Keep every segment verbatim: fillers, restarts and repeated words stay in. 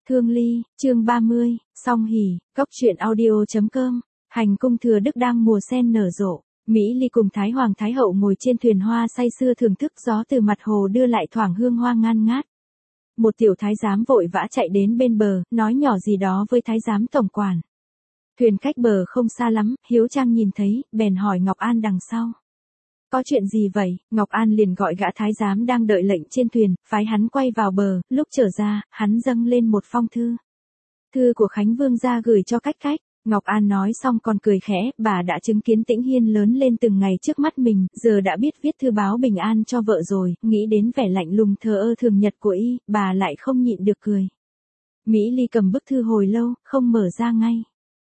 Thương Ly, chương ba mươi, Song Hỷ, Cốc truyện audio.com, hành cung thừa đức đang mùa sen nở rộ. Mỹ Ly cùng Thái Hoàng Thái Hậu ngồi trên thuyền hoa say sưa thưởng thức gió từ mặt hồ đưa lại thoảng hương hoa ngan ngát. Một tiểu thái giám vội vã chạy đến bên bờ, nói nhỏ gì đó với thái giám tổng quản. Thuyền cách bờ không xa lắm, Hiếu Trang nhìn thấy, bèn hỏi Ngọc An đằng sau. Có chuyện gì vậy? Ngọc An liền gọi gã thái giám đang đợi lệnh trên thuyền, phái hắn quay vào bờ, lúc trở ra, hắn dâng lên một phong thư. Thư của Khánh Vương gia gửi cho Cách Cách. Ngọc An nói xong còn cười khẽ, bà đã chứng kiến Tĩnh Hiên lớn lên từng ngày trước mắt mình, giờ đã biết viết thư báo bình an cho vợ rồi, nghĩ đến vẻ lạnh lùng thờ ơ thường nhật của y, bà lại không nhịn được cười. Mỹ Ly cầm bức thư hồi lâu, không mở ra ngay.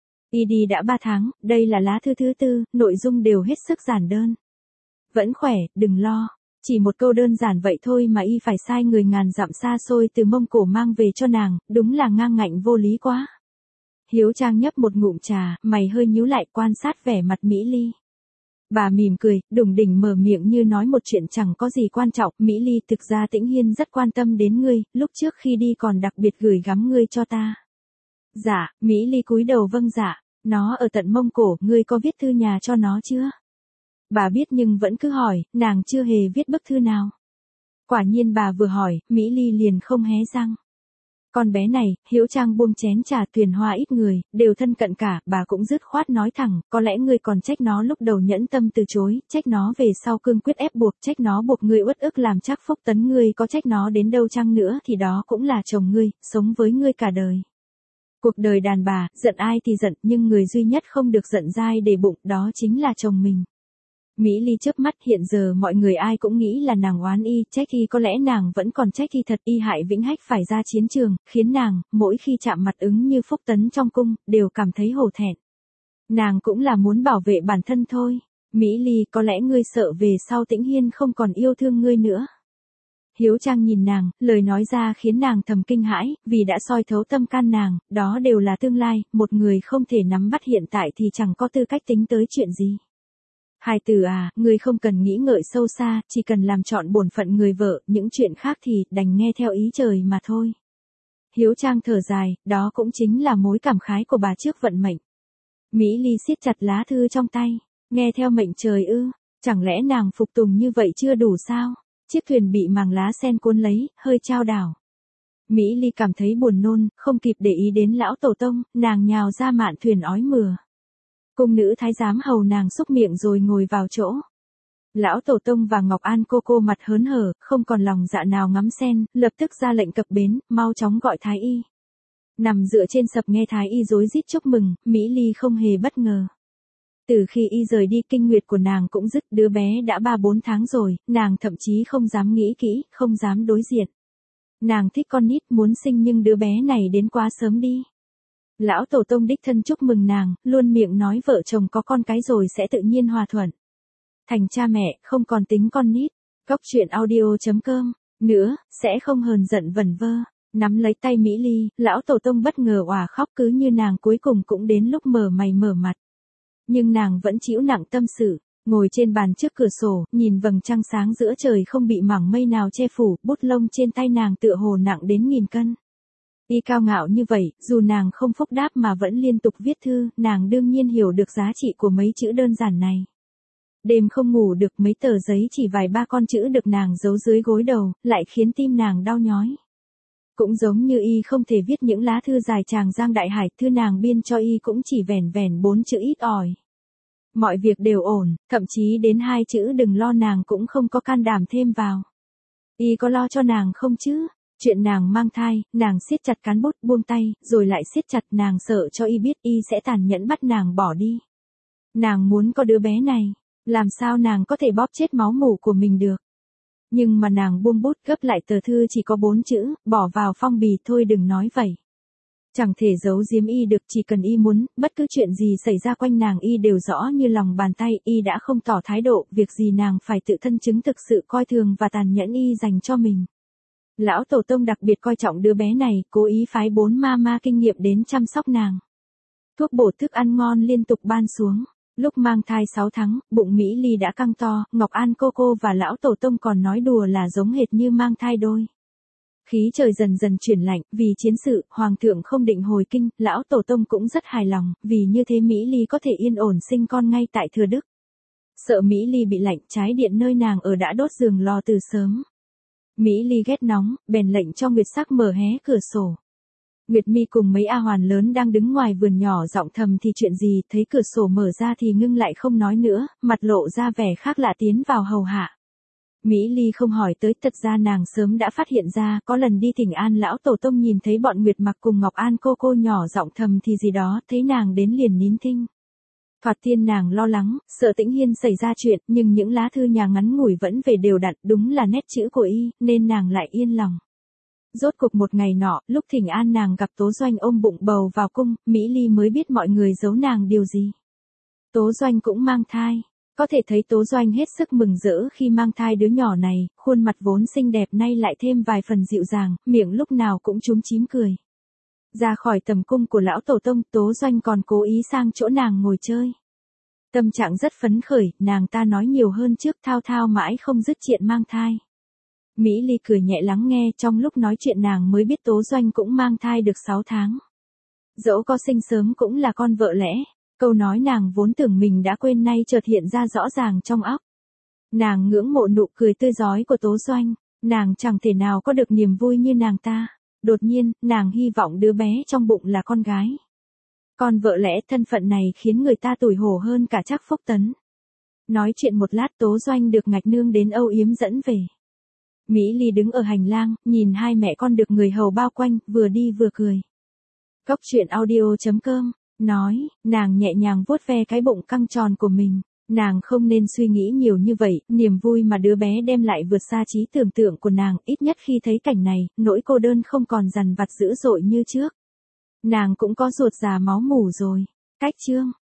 Y đi đã ba tháng, đây là lá thư thứ tư, nội dung đều hết sức giản đơn. Vẫn khỏe, đừng lo. Chỉ một câu đơn giản vậy thôi mà y phải sai người ngàn dặm xa xôi từ Mông Cổ mang về cho nàng, đúng là ngang ngạnh vô lý quá. Hiếu Trang nhấp một ngụm trà, mày hơi nhíu lại quan sát vẻ mặt Mỹ Ly. Bà mỉm cười, đủng đỉnh mở miệng như nói một chuyện chẳng có gì quan trọng. Mỹ Ly, thực ra Tĩnh Hiên rất quan tâm đến ngươi, lúc trước khi đi còn đặc biệt gửi gắm ngươi cho ta. Dạ, Mỹ Ly cúi đầu vâng dạ, nó ở tận Mông Cổ, ngươi có viết thư nhà cho nó chưa? Bà biết nhưng vẫn cứ hỏi, nàng chưa hề viết bức thư nào. Quả nhiên bà vừa hỏi, Mỹ Ly liền không hé răng. Con bé này, Hiếu Trang buông chén trà, thuyền hoa ít người, đều thân cận cả, bà cũng dứt khoát nói thẳng, có lẽ ngươi còn trách nó lúc đầu nhẫn tâm từ chối, trách nó về sau cương quyết ép buộc, trách nó buộc ngươi uất ức làm chắc phúc tấn ngươi, có trách nó đến đâu chăng nữa thì đó cũng là chồng ngươi, sống với ngươi cả đời. Cuộc đời đàn bà, giận ai thì giận, nhưng người duy nhất không được giận dai để bụng, đó chính là chồng mình. Mỹ Ly chớp mắt, hiện giờ mọi người ai cũng nghĩ là nàng oán y, trách y, có lẽ nàng vẫn còn trách y thật, y hại Vĩnh Hách phải ra chiến trường, khiến nàng, mỗi khi chạm mặt ứng như phúc tấn trong cung, đều cảm thấy hổ thẹn. Nàng cũng là muốn bảo vệ bản thân thôi. Mỹ Ly, có lẽ ngươi sợ về sau Tĩnh Hiên không còn yêu thương ngươi nữa. Hiếu Trang nhìn nàng, lời nói ra khiến nàng thầm kinh hãi, vì đã soi thấu tâm can nàng, đó đều là tương lai, một người không thể nắm bắt hiện tại thì chẳng có tư cách tính tới chuyện gì. Hài tử à, ngươi không cần nghĩ ngợi sâu xa, chỉ cần làm trọn bổn phận người vợ, những chuyện khác thì đành nghe theo ý trời mà thôi. Hiếu Trang thở dài, đó cũng chính là mối cảm khái của bà trước vận mệnh. Mỹ Ly siết chặt lá thư trong tay, nghe theo mệnh trời ư, chẳng lẽ nàng phục tùng như vậy chưa đủ sao? Chiếc thuyền bị màng lá sen cuốn lấy, hơi chao đảo. Mỹ Ly cảm thấy buồn nôn, không kịp để ý đến lão tổ tông, nàng nhào ra mạn thuyền ói mửa. Cung nữ thái giám hầu nàng xúc miệng rồi ngồi vào chỗ. Lão tổ tông và Ngọc An cô cô mặt hớn hở, không còn lòng dạ nào ngắm sen, lập tức ra lệnh cập bến, mau chóng gọi thái y. Nằm dựa trên sập nghe thái y rối rít chúc mừng, Mỹ Ly không hề bất ngờ. Từ khi y rời đi kinh nguyệt của nàng cũng dứt, đứa bé đã ba bốn tháng rồi, nàng thậm chí không dám nghĩ kỹ, không dám đối diện. Nàng thích con nít muốn sinh nhưng đứa bé này đến quá sớm đi. Lão tổ tông đích thân chúc mừng nàng, luôn miệng nói vợ chồng có con cái rồi sẽ tự nhiên hòa thuận. Thành cha mẹ, không còn tính con nít. Cốc truyện audio.com, nữa, sẽ không hờn giận vẩn vơ. Nắm lấy tay Mỹ Ly, lão tổ tông bất ngờ òa khóc, cứ như nàng cuối cùng cũng đến lúc mở mày mở mặt. Nhưng nàng vẫn chịu nặng tâm sự, ngồi trên bàn trước cửa sổ, nhìn vầng trăng sáng giữa trời không bị mảng mây nào che phủ, bút lông trên tay nàng tựa hồ nặng đến nghìn cân. Y cao ngạo như vậy, dù nàng không phúc đáp mà vẫn liên tục viết thư, nàng đương nhiên hiểu được giá trị của mấy chữ đơn giản này. Đêm không ngủ được, mấy tờ giấy chỉ vài ba con chữ được nàng giấu dưới gối đầu, lại khiến tim nàng đau nhói. Cũng giống như y không thể viết những lá thư dài tràng giang đại hải, thư nàng biên cho y cũng chỉ vẻn vẻn bốn chữ ít ỏi. Mọi việc đều ổn, thậm chí đến hai chữ đừng lo nàng cũng không có can đảm thêm vào. Y có lo cho nàng không chứ? Chuyện nàng mang thai, nàng siết chặt cán bút buông tay, rồi lại siết chặt, nàng sợ cho y biết y sẽ tàn nhẫn bắt nàng bỏ đi. Nàng muốn có đứa bé này, làm sao nàng có thể bóp chết máu mủ của mình được. Nhưng mà nàng buông bút gấp lại tờ thư chỉ có bốn chữ, bỏ vào phong bì thôi đừng nói vậy. Chẳng thể giấu giếm y được, chỉ cần y muốn, bất cứ chuyện gì xảy ra quanh nàng y đều rõ như lòng bàn tay, y đã không tỏ thái độ, việc gì nàng phải tự thân chứng thực sự coi thường và tàn nhẫn y dành cho mình. Lão tổ tông đặc biệt coi trọng đứa bé này, cố ý phái bốn ma ma kinh nghiệm đến chăm sóc nàng. Thuốc bổ thức ăn ngon liên tục ban xuống. Lúc mang thai sáu tháng, bụng Mỹ Ly đã căng to, Ngọc An cô cô và lão tổ tông còn nói đùa là giống hệt như mang thai đôi. Khí trời dần dần chuyển lạnh, vì chiến sự, hoàng thượng không định hồi kinh, lão tổ tông cũng rất hài lòng, vì như thế Mỹ Ly có thể yên ổn sinh con ngay tại Thừa Đức. Sợ Mỹ Ly bị lạnh, trái điện nơi nàng ở đã đốt giường lò từ sớm. Mỹ Ly ghét nóng, bèn lệnh cho Nguyệt Sắc mở hé cửa sổ. Nguyệt Mi cùng mấy A Hoàn lớn đang đứng ngoài vườn nhỏ giọng thầm thì chuyện gì, thấy cửa sổ mở ra thì ngưng lại không nói nữa, mặt lộ ra vẻ khác lạ tiến vào hầu hạ. Mỹ Ly không hỏi tới, thật ra nàng sớm đã phát hiện ra, có lần đi thỉnh an lão tổ tông nhìn thấy bọn Nguyệt Mặc cùng Ngọc An cô cô nhỏ giọng thầm thì gì đó, thấy nàng đến liền nín thinh. Thoạt tiên nàng lo lắng, sợ Tĩnh Hiên xảy ra chuyện, nhưng những lá thư nhà ngắn ngủi vẫn về đều đặn, đúng là nét chữ của y, nên nàng lại yên lòng. Rốt cục một ngày nọ, lúc thỉnh an nàng gặp Tố Doanh ôm bụng bầu vào cung, Mỹ Ly mới biết mọi người giấu nàng điều gì. Tố Doanh cũng mang thai. Có thể thấy Tố Doanh hết sức mừng rỡ khi mang thai đứa nhỏ này, khuôn mặt vốn xinh đẹp nay lại thêm vài phần dịu dàng, miệng lúc nào cũng chúm chím cười. Ra khỏi tầm cung của lão tổ tông, Tố Doanh còn cố ý sang chỗ nàng ngồi chơi. Tâm trạng rất phấn khởi, nàng ta nói nhiều hơn trước, thao thao mãi không dứt chuyện mang thai. Mỹ Ly cười nhẹ lắng nghe, trong lúc nói chuyện nàng mới biết Tố Doanh cũng mang thai được sáu tháng. Dẫu có sinh sớm cũng là con vợ lẽ. Câu nói nàng vốn tưởng mình đã quên nay chợt hiện ra rõ ràng trong óc. Nàng ngưỡng mộ nụ cười tươi rói của Tố Doanh, nàng chẳng thể nào có được niềm vui như nàng ta. Đột nhiên, nàng hy vọng đứa bé trong bụng là con gái. Con vợ lẽ thân phận này khiến người ta tủi hổ hơn cả Trác Phúc Tấn. Nói chuyện một lát Tố Doanh được Ngạch Nương đến âu yếm dẫn về. Mỹ Ly đứng ở hành lang, nhìn hai mẹ con được người hầu bao quanh, vừa đi vừa cười. Góc truyện audio chấm com nói, nàng nhẹ nhàng vuốt ve cái bụng căng tròn của mình. Nàng không nên suy nghĩ nhiều như vậy, niềm vui mà đứa bé đem lại vượt xa trí tưởng tượng của nàng, ít nhất khi thấy cảnh này, nỗi cô đơn không còn dằn vặt dữ dội như trước. Nàng cũng có ruột già máu mủ rồi. Cách chương